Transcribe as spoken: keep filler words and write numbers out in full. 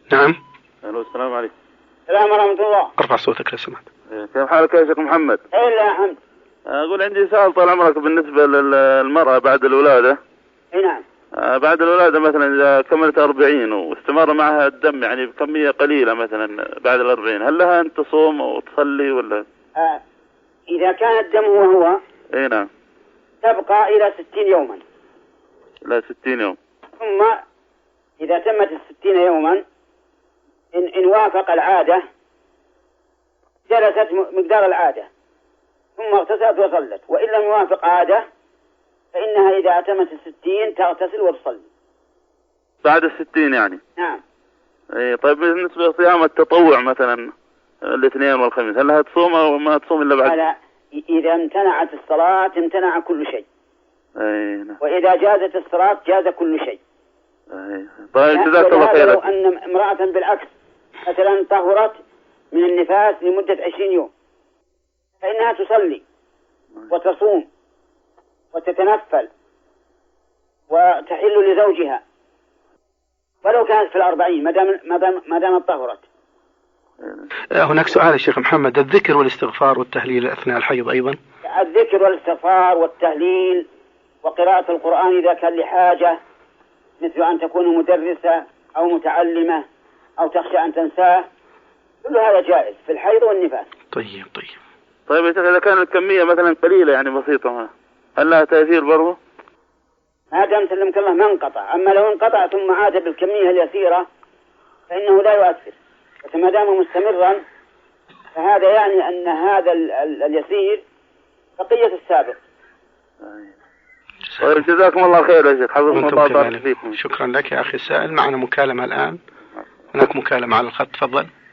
نعم. الو السلام عليكم. السلام ورحمة الله. ارفع صوتك لو سمحت. كيف حالك يا شيخ محمد؟ ايه لا الحمد. اقول عندي سؤال طال عمرك بالنسبة للمرأة بعد الولادة. اي نعم. بعد الولادة مثلا إذا كملت أربعين واستمر معها الدم يعني بكمية قليلة مثلا بعد الأربعين، هل لها أن تصوم وتصلي ولا؟ آه. إذا كان الدم هو هو. اي نعم. تبقى إلى ستين يوما. إلى ستين يوم. ثم إذا تمت الستين يوما إن, إن وافق العادة جلست مقدار العادة ثم اغتسلت وصلت، وإن لم يوافق عادة فإنها إذا أتمت الستين تغتسل وتصلي. بعد الستين يعني؟ نعم. اي طيب بالنسبة لصيام التطوع مثلا الاثنين والخميس، هل لها تصوم أو ما تصوم إلا بعد؟ لا، إذا امتنعت الصلاة امتنع كل شيء. اي نعم. وإذا جازت الصلاة جاز كل شيء. اي طيب جزاك الله خير. لو أن امرأة بالعكس مثلا طهرت من النفاس لمدة عشرين يوم فإنها تصلي وتصوم وتتنفل وتحل لزوجها ولو كانت في الأربعين ما دام ما دام ما دامت طهرت. هناك سؤال الشيخ محمد، الذكر والاستغفار والتهليل أثناء الحيض أيضا؟ الذكر والاستغفار والتهليل وقراءة القرآن إذا كان لحاجة، مثل أن تكون مدرسة أو متعلمة أو تخشى أن تنساه، كل هذا جائز في الحيض والنفاس. طيب طيب طيب يا شيخ إذا كانت الكمية مثلا قليلة يعني بسيطة، هل لها تأثير برضه؟ ما دام سلمك الله ما انقطع، أما لو انقطع ثم عاد بالكمية اليسيرة فإنه لا يؤثر، وما دام مستمرا فهذا يعني أن هذا ال ال اليسير بقية السابق. طيب جزاكم الله خير يا شيخ، حفظكم الله وبارك فيكم. شكرا لك يا أخي السائل. معنا مكالمة الآن. هناك مكالمة على الخط، تفضل.